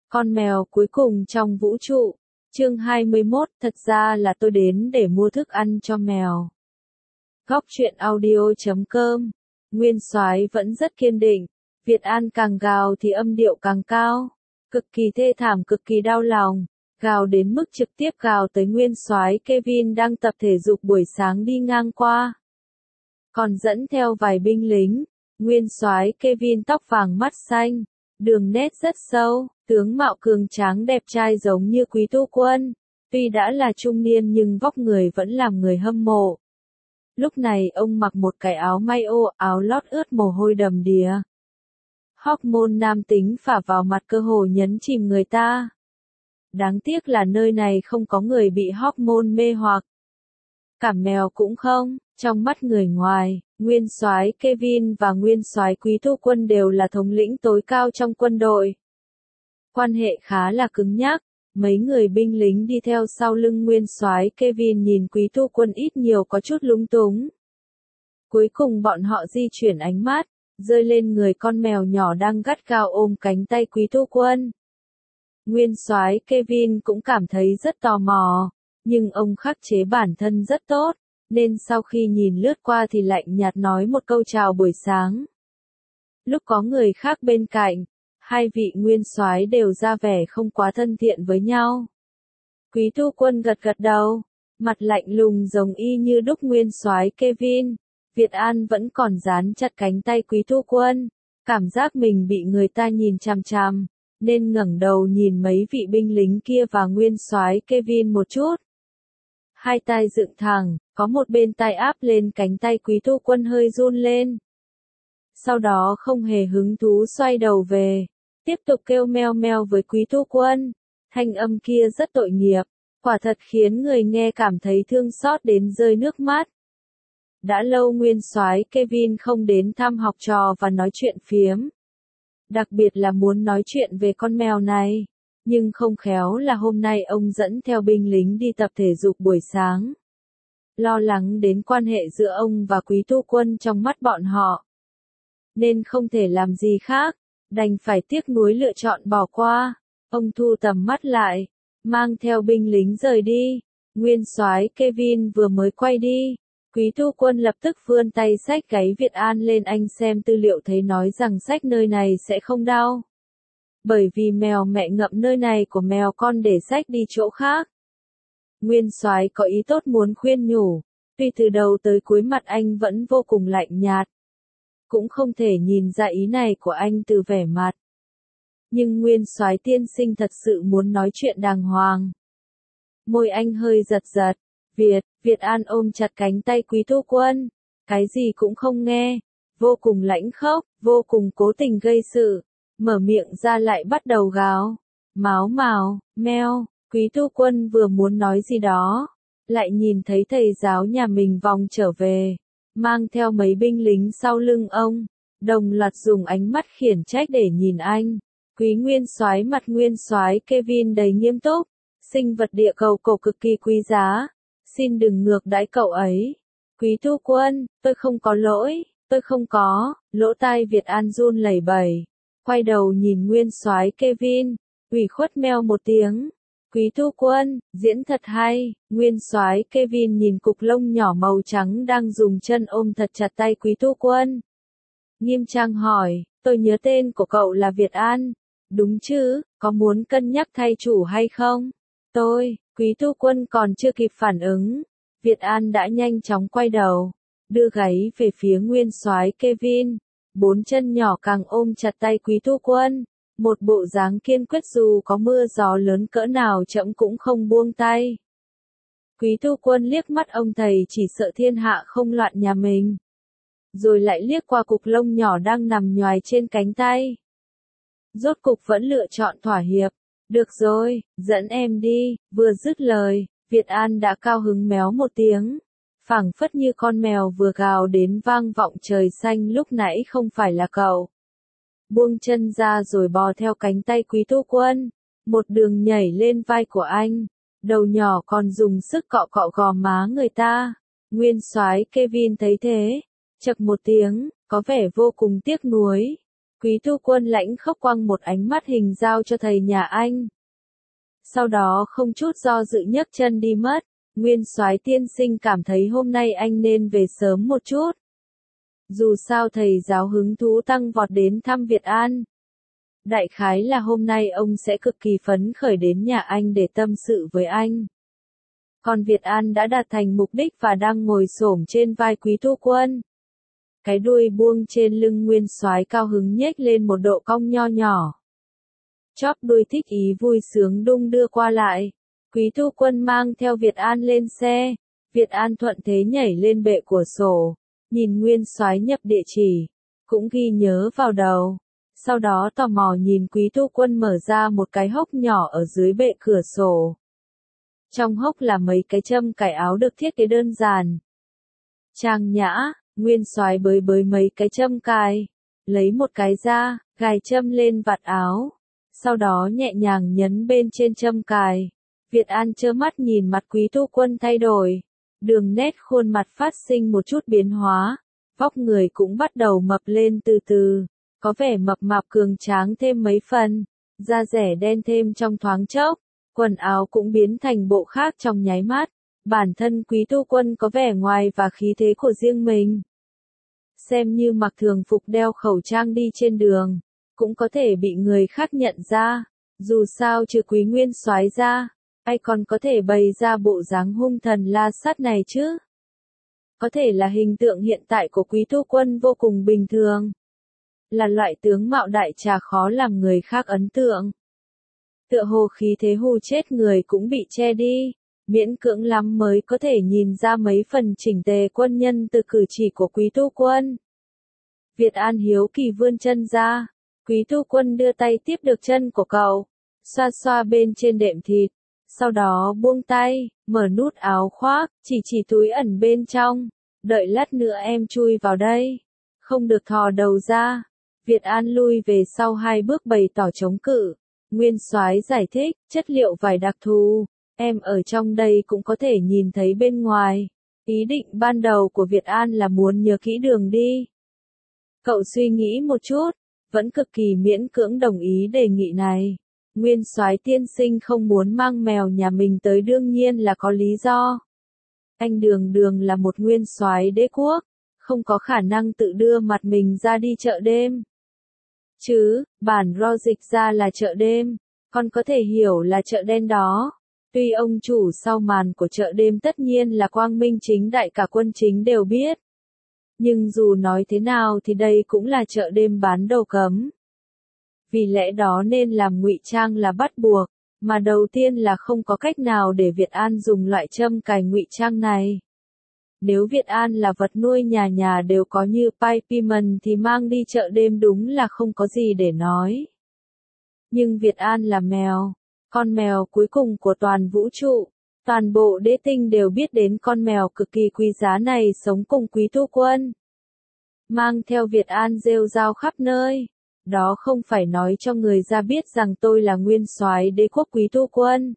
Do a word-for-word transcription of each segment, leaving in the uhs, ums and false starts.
Con mèo cuối cùng trong vũ trụ. Chương hai mươi mốt, thật ra là tôi đến để mua thức ăn cho mèo. Góc truyện audio chấm com. Nguyên Soái vẫn rất kiên định. Việt An càng gào thì âm điệu càng cao. Cực kỳ thê thảm, cực kỳ đau lòng. Gào đến mức trực tiếp gào tới Nguyên Soái Kevin đang tập thể dục buổi sáng đi ngang qua. Còn dẫn theo vài binh lính. Nguyên Soái Kevin tóc vàng mắt xanh. Đường nét rất sâu, tướng mạo cường tráng đẹp trai giống như Quý Tu Quân. Tuy đã là trung niên nhưng vóc người vẫn làm người hâm mộ. Lúc này ông mặc một cái áo may ô, áo lót ướt mồ hôi đầm đìa. Hormone nam tính phả vào mặt cơ hồ nhấn chìm người ta. Đáng tiếc là nơi này không có người bị hormone mê hoặc. Cả mèo cũng không. Trong mắt người ngoài, Nguyên Soái Kevin và Nguyên Soái Quý Tu Quân đều là thống lĩnh tối cao trong quân đội. Quan hệ khá là cứng nhắc, mấy người binh lính đi theo sau lưng Nguyên Soái Kevin nhìn Quý Tu Quân ít nhiều có chút lúng túng. Cuối cùng bọn họ di chuyển ánh mắt, rơi lên người con mèo nhỏ đang gắt gao ôm cánh tay Quý Tu Quân. Nguyên Soái Kevin cũng cảm thấy rất tò mò, nhưng ông khắc chế bản thân rất tốt. Nên sau khi nhìn lướt qua thì lạnh nhạt nói một câu chào buổi sáng. Lúc có người khác bên cạnh, hai vị nguyên soái đều ra vẻ không quá thân thiện với nhau. Quý Tu Quân gật gật đầu, mặt lạnh lùng giống y như đúc Nguyên Soái Kevin. Việt An vẫn còn dán chặt cánh tay Quý Tu Quân, cảm giác mình bị người ta nhìn chằm chằm, nên ngẩng đầu nhìn mấy vị binh lính kia và Nguyên Soái Kevin một chút. Hai tay dựng thẳng, có một bên tay áp lên cánh tay Quý Tu Quân hơi run lên. Sau đó không hề hứng thú xoay đầu về, tiếp tục kêu meo meo với Quý Tu Quân. Thanh âm kia rất tội nghiệp, quả thật khiến người nghe cảm thấy thương xót đến rơi nước mắt. Đã lâu Nguyên Soái Kevin không đến thăm học trò và nói chuyện phiếm. Đặc biệt là muốn nói chuyện về con mèo này. Nhưng không khéo là hôm nay ông dẫn theo binh lính đi tập thể dục buổi sáng. Lo lắng đến quan hệ giữa ông và Quý Tu Quân trong mắt bọn họ. Nên không thể làm gì khác, đành phải tiếc nuối lựa chọn bỏ qua. Ông thu tầm mắt lại, mang theo binh lính rời đi. Nguyên Soái Kevin vừa mới quay đi. Quý Tu Quân lập tức vươn tay xách gáy Việt An lên, anh xem tư liệu thấy nói rằng xách nơi này sẽ không đau. Bởi vì mèo mẹ ngậm nơi này của mèo con để xách đi chỗ khác. Nguyên Soái có ý tốt muốn khuyên nhủ, tuy từ đầu tới cuối mặt anh vẫn vô cùng lạnh nhạt. Cũng không thể nhìn ra ý này của anh từ vẻ mặt. Nhưng Nguyên Soái tiên sinh thật sự muốn nói chuyện đàng hoàng. Môi anh hơi giật giật, Việt, Việt An ôm chặt cánh tay Quý Tu Quân, cái gì cũng không nghe, vô cùng lãnh khốc, vô cùng cố tình gây sự. Mở miệng ra lại bắt đầu gào. Máo mào, meo, Quý Tu Quân vừa muốn nói gì đó. Lại nhìn thấy thầy giáo nhà mình vòng trở về. Mang theo mấy binh lính sau lưng ông. Đồng loạt dùng ánh mắt khiển trách để nhìn anh. Quý Nguyên Soái mặt Nguyên Soái Kevin đầy nghiêm túc. Sinh vật địa cầu cổ cực kỳ quý giá. Xin đừng ngược đãi cậu ấy. Quý Tu Quân, tôi không có lỗi, tôi không có. Lỗ tai Việt An run lẩy bẩy. Quay đầu nhìn Nguyên Soái Kevin, ủy khuất meo một tiếng. Quý Tu Quân, diễn thật hay. Nguyên Soái Kevin nhìn cục lông nhỏ màu trắng đang dùng chân ôm thật chặt tay Quý Tu Quân. Nghiêm trang hỏi, tôi nhớ tên của cậu là Việt An. Đúng chứ, có muốn cân nhắc thay chủ hay không? Tôi, Quý Tu Quân còn chưa kịp phản ứng. Việt An đã nhanh chóng quay đầu, đưa gáy về phía Nguyên Soái Kevin. Bốn chân nhỏ càng ôm chặt tay Quý Tu Quân, một bộ dáng kiên quyết dù có mưa gió lớn cỡ nào chậm cũng không buông tay. Quý Tu Quân liếc mắt ông thầy chỉ sợ thiên hạ không loạn nhà mình. Rồi lại liếc qua cục lông nhỏ đang nằm nhoài trên cánh tay. Rốt cục vẫn lựa chọn thỏa hiệp. Được rồi, dẫn em đi. Vừa dứt lời, Việt An đã cao hứng méo một tiếng. Phảng phất như con mèo vừa gào đến vang vọng trời xanh lúc nãy không phải là cậu. Buông chân ra rồi bò theo cánh tay Quý Tu Quân, một đường nhảy lên vai của anh, đầu nhỏ còn dùng sức cọ cọ gò má người ta. Nguyên Soái Kevin thấy thế, chậc một tiếng, có vẻ vô cùng tiếc nuối. Quý Tu Quân lãnh khốc quăng một ánh mắt hình dao cho thầy nhà anh. Sau đó không chút do dự nhấc chân đi mất. Nguyên Soái tiên sinh cảm thấy hôm nay anh nên về sớm một chút. Dù sao thầy giáo hứng thú tăng vọt đến thăm Việt An. Đại khái là hôm nay ông sẽ cực kỳ phấn khởi đến nhà anh để tâm sự với anh. Còn Việt An đã đạt thành mục đích và đang ngồi xổm trên vai Quý Tu Quân. Cái đuôi buông trên lưng Nguyên Soái cao hứng nhếch lên một độ cong nho nhỏ. Chóp đuôi thích ý vui sướng đung đưa qua lại. Quý Tu Quân mang theo Việt An lên xe. Việt An thuận thế nhảy lên bệ cửa sổ, nhìn Nguyên Soái nhập địa chỉ, cũng ghi nhớ vào đầu. Sau đó tò mò nhìn Quý Tu Quân mở ra một cái hốc nhỏ ở dưới bệ cửa sổ. Trong hốc là mấy cái châm cài áo được thiết kế đơn giản. Trang nhã, Nguyên Soái bới bới mấy cái châm cài, lấy một cái ra, gài châm lên vạt áo. Sau đó nhẹ nhàng nhấn bên trên châm cài. Việt An trơ mắt nhìn mặt Quý Tu Quân thay đổi. Đường nét khuôn mặt phát sinh một chút biến hóa. Vóc người cũng bắt đầu mập lên từ từ. Có vẻ mập mạp cường tráng thêm mấy phần. Da rẻ đen thêm trong thoáng chốc. Quần áo cũng biến thành bộ khác trong nháy mắt. Bản thân Quý Tu Quân có vẻ ngoài và khí thế của riêng mình. Xem như mặc thường phục đeo khẩu trang đi trên đường, cũng có thể bị người khác nhận ra. Dù sao trừ Quý Nguyên Soái ra, ai còn có thể bày ra bộ dáng hung thần la sát này chứ? Có thể là hình tượng hiện tại của Quý Tu Quân vô cùng bình thường. Là loại tướng mạo đại trà khó làm người khác ấn tượng. Tựa hồ khí thế hù chết người cũng bị che đi. Miễn cưỡng lắm mới có thể nhìn ra mấy phần chỉnh tề quân nhân từ cử chỉ của Quý Tu Quân. Việt An hiếu kỳ vươn chân ra. Quý Tu Quân đưa tay tiếp được chân của cậu, xoa xoa bên trên đệm thịt. Sau đó buông tay, mở nút áo khoác, chỉ chỉ túi ẩn bên trong. Đợi lát nữa em chui vào đây. Không được thò đầu ra. Việt An lui về sau hai bước bày tỏ chống cự. Nguyên Soái giải thích, chất liệu vải đặc thù. Em ở trong đây cũng có thể nhìn thấy bên ngoài. Ý định ban đầu của Việt An là muốn nhớ kỹ đường đi. Cậu suy nghĩ một chút, vẫn cực kỳ miễn cưỡng đồng ý đề nghị này. Nguyên Soái tiên sinh không muốn mang mèo nhà mình tới đương nhiên là có lý do. Anh Đường Đường là một nguyên soái đế quốc, không có khả năng tự đưa mặt mình ra đi chợ đêm. Chứ, bản logic ra là chợ đêm, còn có thể hiểu là chợ đen đó. Tuy ông chủ sau màn của chợ đêm tất nhiên là quang minh chính đại cả quân chính đều biết. Nhưng dù nói thế nào thì đây cũng là chợ đêm bán đồ cấm. Vì lẽ đó nên làm ngụy trang là bắt buộc, mà đầu tiên là không có cách nào để Việt An dùng loại châm cài ngụy trang này. Nếu Việt An là vật nuôi nhà nhà đều có như Piperman thì mang đi chợ đêm đúng là không có gì để nói. Nhưng Việt An là mèo, con mèo cuối cùng của toàn vũ trụ. Toàn bộ đế tinh đều biết đến con mèo cực kỳ quý giá này sống cùng Quý Tu Quân. Mang theo Việt An rêu rao khắp nơi. Đó không phải nói cho người ra biết rằng tôi là nguyên soái đế quốc Quý Tu Quân.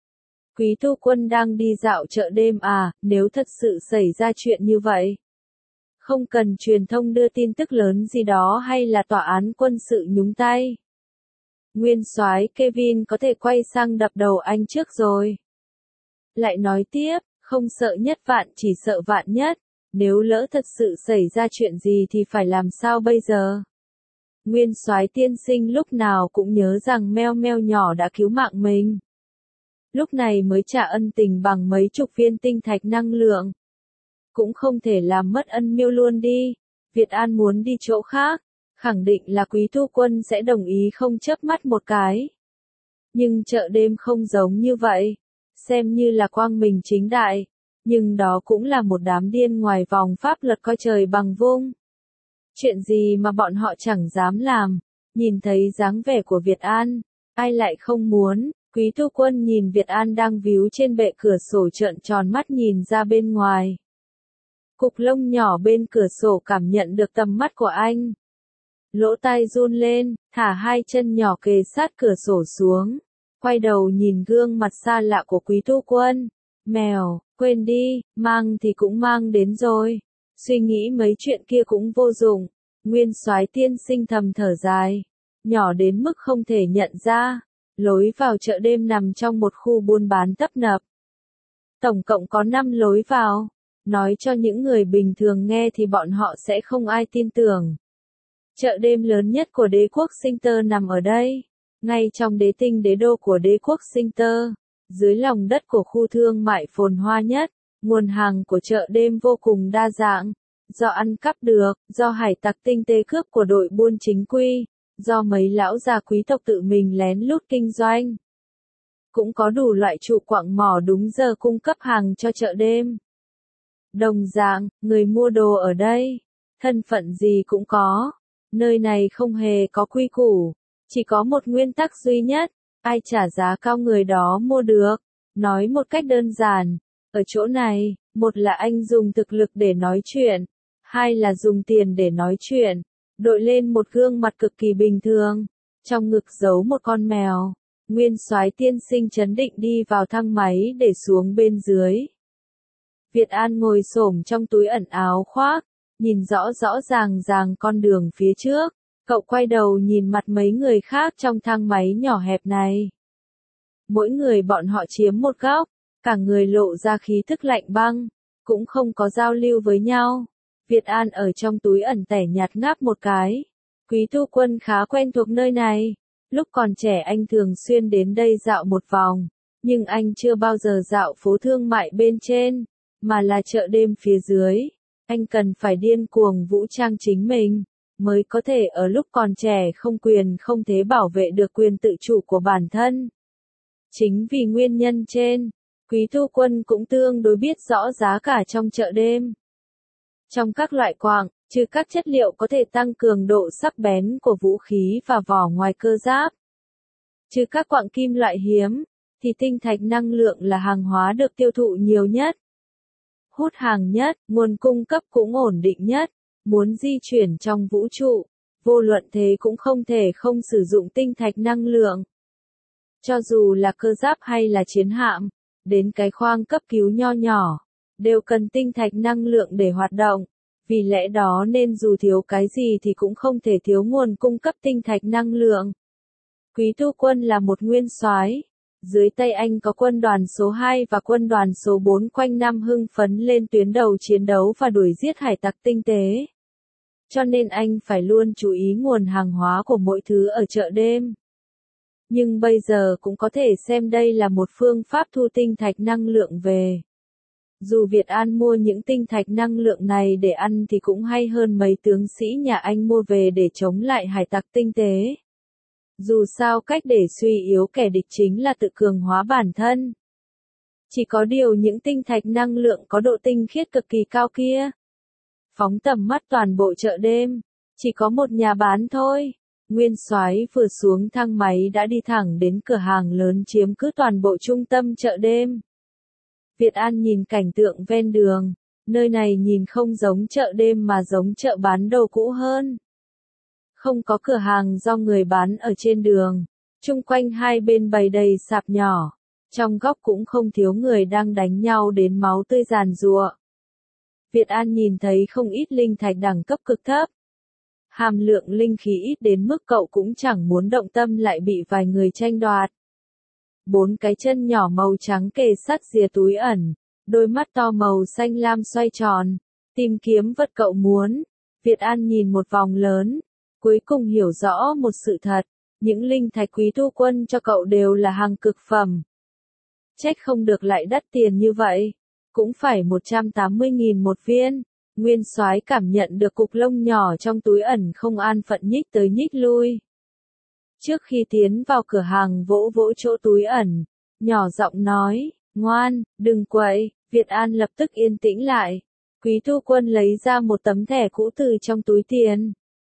Quý Tu Quân đang đi dạo chợ đêm à, nếu thật sự xảy ra chuyện như vậy. Không cần truyền thông đưa tin tức lớn gì đó hay là tòa án quân sự nhúng tay. Nguyên soái Kevin có thể quay sang đập đầu anh trước rồi. Lại nói tiếp, không sợ nhất vạn chỉ sợ vạn nhất. Nếu lỡ thật sự xảy ra chuyện gì thì phải làm sao bây giờ? Nguyên soái tiên sinh lúc nào cũng nhớ rằng meo meo nhỏ đã cứu mạng mình. Lúc này mới trả ân tình bằng mấy chục viên tinh thạch năng lượng. Cũng không thể làm mất ân miêu luôn đi. Việt An muốn đi chỗ khác, khẳng định là Quý Tu Quân sẽ đồng ý không chớp mắt một cái. Nhưng chợ đêm không giống như vậy, xem như là quang minh chính đại, nhưng đó cũng là một đám điên ngoài vòng pháp luật coi trời bằng vung. Chuyện gì mà bọn họ chẳng dám làm, nhìn thấy dáng vẻ của Việt An, ai lại không muốn. Quý Tu Quân nhìn Việt An đang víu trên bệ cửa sổ trợn tròn mắt nhìn ra bên ngoài. Cục lông nhỏ bên cửa sổ cảm nhận được tầm mắt của anh. Lỗ tai run lên, thả hai chân nhỏ kề sát cửa sổ xuống. Quay đầu nhìn gương mặt xa lạ của Quý Tu Quân. Mèo, quên đi, mang thì cũng mang đến rồi. Suy nghĩ mấy chuyện kia cũng vô dụng. Nguyên Soái tiên sinh thầm thở dài, nhỏ đến mức không thể nhận ra. Lối vào chợ đêm nằm trong một khu buôn bán tấp nập. Tổng cộng có năm lối vào. Nói cho những người bình thường nghe thì bọn họ sẽ không ai tin tưởng. Chợ đêm lớn nhất của đế quốc Sinh Tơ nằm ở đây, ngay trong đế tinh đế đô của đế quốc Sinh Tơ, dưới lòng đất của khu thương mại phồn hoa nhất. Nguồn hàng của chợ đêm vô cùng đa dạng, do ăn cắp được, do hải tặc tinh tế cướp của đội buôn chính quy, do mấy lão già quý tộc tự mình lén lút kinh doanh. Cũng có đủ loại trụ quặng mỏ đúng giờ cung cấp hàng cho chợ đêm. Đồng dạng, người mua đồ ở đây, thân phận gì cũng có. Nơi này không hề có quy củ, chỉ có một nguyên tắc duy nhất, ai trả giá cao người đó mua được. Nói một cách đơn giản, ở chỗ này, một là anh dùng thực lực để nói chuyện, hai là dùng tiền để nói chuyện. Đội lên một gương mặt cực kỳ bình thường, trong ngực giấu một con mèo. Nguyên Soái tiên sinh trấn định đi vào thang máy để xuống bên dưới. Việt An ngồi xổm trong túi ẩn áo khoác, nhìn rõ rõ ràng ràng con đường phía trước. Cậu quay đầu nhìn mặt mấy người khác trong thang máy nhỏ hẹp này. Mỗi người bọn họ chiếm một góc, cả người lộ ra khí thức lạnh băng, cũng không có giao lưu với nhau. Việt An ở trong túi ẩn tẻ nhạt ngáp một cái. Quý Tu Quân khá quen thuộc nơi này. Lúc còn trẻ anh thường xuyên đến đây dạo một vòng, nhưng anh chưa bao giờ dạo phố thương mại bên trên, mà là chợ đêm phía dưới. Anh cần phải điên cuồng vũ trang chính mình, mới có thể ở lúc còn trẻ không quyền không thế bảo vệ được quyền tự chủ của bản thân. Chính vì nguyên nhân trên, Quý Tu Quân cũng tương đối biết rõ giá cả trong chợ đêm. Trong các loại quặng, trừ các chất liệu có thể tăng cường độ sắc bén của vũ khí và vỏ ngoài cơ giáp, trừ các quặng kim loại hiếm, thì tinh thạch năng lượng là hàng hóa được tiêu thụ nhiều nhất, hút hàng nhất, nguồn cung cấp cũng ổn định nhất. Muốn di chuyển trong vũ trụ, vô luận thế cũng không thể không sử dụng tinh thạch năng lượng. Cho dù là cơ giáp hay là chiến hạm, đến cái khoang cấp cứu nho nhỏ, đều cần tinh thạch năng lượng để hoạt động. Vì lẽ đó nên dù thiếu cái gì thì cũng không thể thiếu nguồn cung cấp tinh thạch năng lượng. Quý Tu Quân là một nguyên soái, dưới tay anh có quân đoàn số hai và quân đoàn số bốn quanh năm hưng phấn lên tuyến đầu chiến đấu và đuổi giết hải tặc tinh tế. Cho nên anh phải luôn chú ý nguồn hàng hóa của mỗi thứ ở chợ đêm. Nhưng bây giờ cũng có thể xem đây là một phương pháp thu tinh thạch năng lượng về. Dù Việt An mua những tinh thạch năng lượng này để ăn thì cũng hay hơn mấy tướng sĩ nhà anh mua về để chống lại hải tặc tinh tế. Dù sao cách để suy yếu kẻ địch chính là tự cường hóa bản thân. Chỉ có điều những tinh thạch năng lượng có độ tinh khiết cực kỳ cao kia. Phóng tầm mắt toàn bộ chợ đêm, chỉ có một nhà bán thôi. Nguyên soái vừa xuống thang máy đã đi thẳng đến cửa hàng lớn chiếm cứ toàn bộ trung tâm chợ đêm. Việt An nhìn cảnh tượng ven đường, nơi này nhìn không giống chợ đêm mà giống chợ bán đồ cũ hơn. Không có cửa hàng do người bán ở trên đường, chung quanh hai bên bày đầy sạp nhỏ, trong góc cũng không thiếu người đang đánh nhau đến máu tươi giàn giụa. Việt An nhìn thấy không ít linh thạch đẳng cấp cực thấp. Hàm lượng linh khí ít đến mức cậu cũng chẳng muốn động tâm lại bị vài người tranh đoạt. Bốn cái chân nhỏ màu trắng kề sát rìa túi ẩn, đôi mắt to màu xanh lam xoay tròn, tìm kiếm vật cậu muốn. Việt An nhìn một vòng lớn, cuối cùng hiểu rõ một sự thật, những linh thạch Quý Tu Quân cho cậu đều là hàng cực phẩm. Trách không được lại đắt tiền như vậy, cũng phải một trăm tám mươi nghìn một viên. Nguyên soái cảm nhận được cục lông nhỏ trong túi ẩn không an phận nhích tới nhích lui. Trước khi tiến vào cửa hàng vỗ vỗ chỗ túi ẩn, nhỏ giọng nói, ngoan, đừng quậy. Việt An lập tức yên tĩnh lại. Quý Tu Quân lấy ra một tấm thẻ cũ từ trong túi tiền.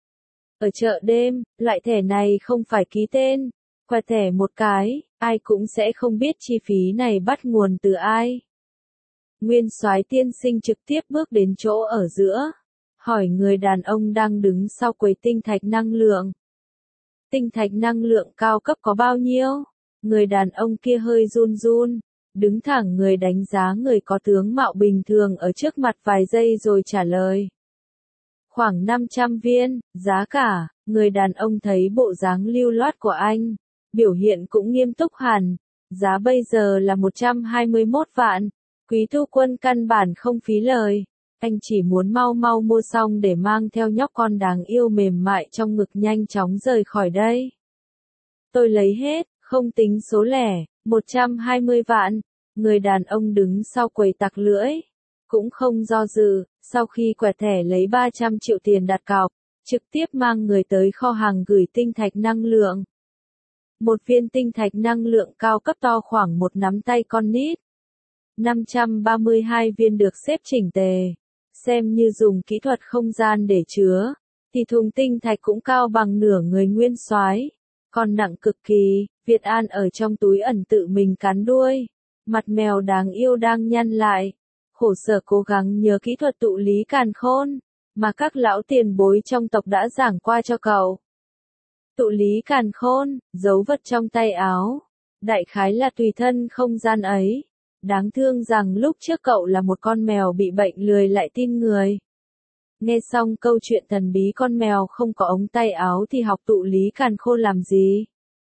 Ở chợ đêm, loại thẻ này không phải ký tên, quẹt thẻ một cái, ai cũng sẽ không biết chi phí này bắt nguồn từ ai. Nguyên soái tiên sinh trực tiếp bước đến chỗ ở giữa, hỏi người đàn ông đang đứng sau quầy tinh thạch năng lượng. Tinh thạch năng lượng cao cấp có bao nhiêu? Người đàn ông kia hơi run run, đứng thẳng người đánh giá người có tướng mạo bình thường ở trước mặt vài giây rồi trả lời. Khoảng năm trăm viên, giá cả, người đàn ông thấy bộ dáng lưu loát của anh, biểu hiện cũng nghiêm túc hẳn, giá bây giờ là một trăm hai mươi mốt vạn, Quý Thu Quân căn bản không phí lời, anh chỉ muốn mau mau mua xong để mang theo nhóc con đáng yêu mềm mại trong ngực nhanh chóng rời khỏi đây. Tôi lấy hết, không tính số lẻ, một trăm hai mươi vạn, người đàn ông đứng sau quầy tặc lưỡi, cũng không do dự, sau khi quẹt thẻ lấy ba trăm triệu tiền đặt cọc, trực tiếp mang người tới kho hàng gửi tinh thạch năng lượng. Một viên tinh thạch năng lượng cao cấp to khoảng một nắm tay con nít. năm trăm ba mươi hai viên được xếp chỉnh tề, xem như dùng kỹ thuật không gian để chứa, thì thùng tinh thạch cũng cao bằng nửa người nguyên soái, còn nặng cực kỳ. Việt An ở trong túi ẩn tự mình cắn đuôi, mặt mèo đáng yêu đang nhăn lại, khổ sở cố gắng nhớ kỹ thuật tụ lý càn khôn, mà các lão tiền bối trong tộc đã giảng qua cho cậu. Tụ lý càn khôn, dấu vật trong tay áo, đại khái là tùy thân không gian ấy. Đáng thương rằng lúc trước cậu là một con mèo bị bệnh lười lại tin người. Nghe xong câu chuyện thần bí con mèo không có ống tay áo thì học tụ lý càn khôn làm gì?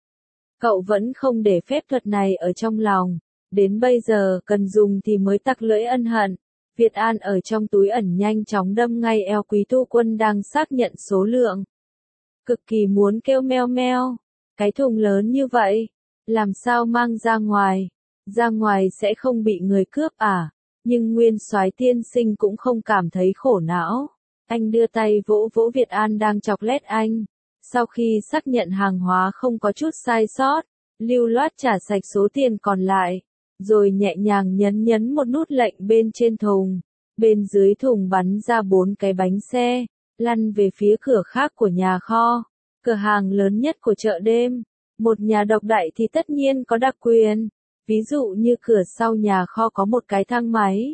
Cậu vẫn không để phép thuật này ở trong lòng. Đến bây giờ cần dùng thì mới tặc lưỡi ân hận. Việt An ở trong túi ẩn nhanh chóng đâm ngay eo Quý Thu Quân đang xác nhận số lượng. Cực kỳ muốn kêu meo meo. Cái thùng lớn như vậy, làm sao mang ra ngoài? Ra ngoài sẽ không bị người cướp à? Nhưng Nguyên Soái tiên sinh cũng không cảm thấy khổ não. Anh đưa tay vỗ vỗ Việt An đang chọc lét anh. Sau khi xác nhận hàng hóa không có chút sai sót, lưu loát trả sạch số tiền còn lại, rồi nhẹ nhàng nhấn nhấn một nút lệnh bên trên thùng. Bên dưới thùng bắn ra bốn cái bánh xe, lăn về phía cửa khác của nhà kho, cửa hàng lớn nhất của chợ đêm. Một nhà độc đại thì tất nhiên có đặc quyền. Ví dụ như cửa sau nhà kho có một cái thang máy.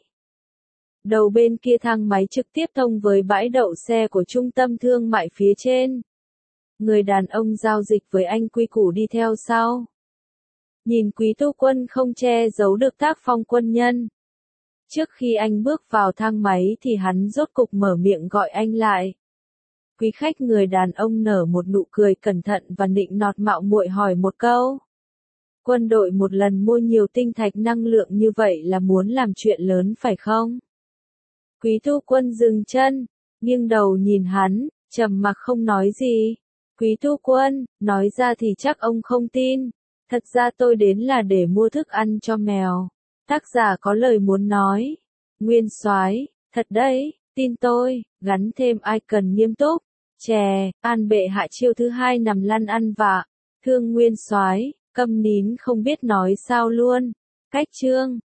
Đầu bên kia thang máy trực tiếp thông với bãi đậu xe của trung tâm thương mại phía trên. Người đàn ông giao dịch với anh quy củ đi theo sau. Nhìn Quý Thu Quân không che giấu được tác phong quân nhân. Trước khi anh bước vào thang máy thì hắn rốt cục mở miệng gọi anh lại. Quý khách, người đàn ông nở một nụ cười cẩn thận và nịnh nọt mạo muội hỏi một câu. Quân đội một lần mua nhiều tinh thạch năng lượng như vậy là muốn làm chuyện lớn phải không? Quý Thu Quân dừng chân, nghiêng đầu nhìn hắn, trầm mặc không nói gì. Quý Thu Quân, nói ra thì chắc ông không tin. Thật ra tôi đến là để mua thức ăn cho mèo. Tác giả có lời muốn nói. Nguyên Soái, thật đấy, tin tôi, gắn thêm icon nghiêm túc. Chè, An bệ hạ chiêu thứ hai nằm lăn ăn vạ. Thương Nguyên Soái, câm nín không biết nói sao luôn. Cách chương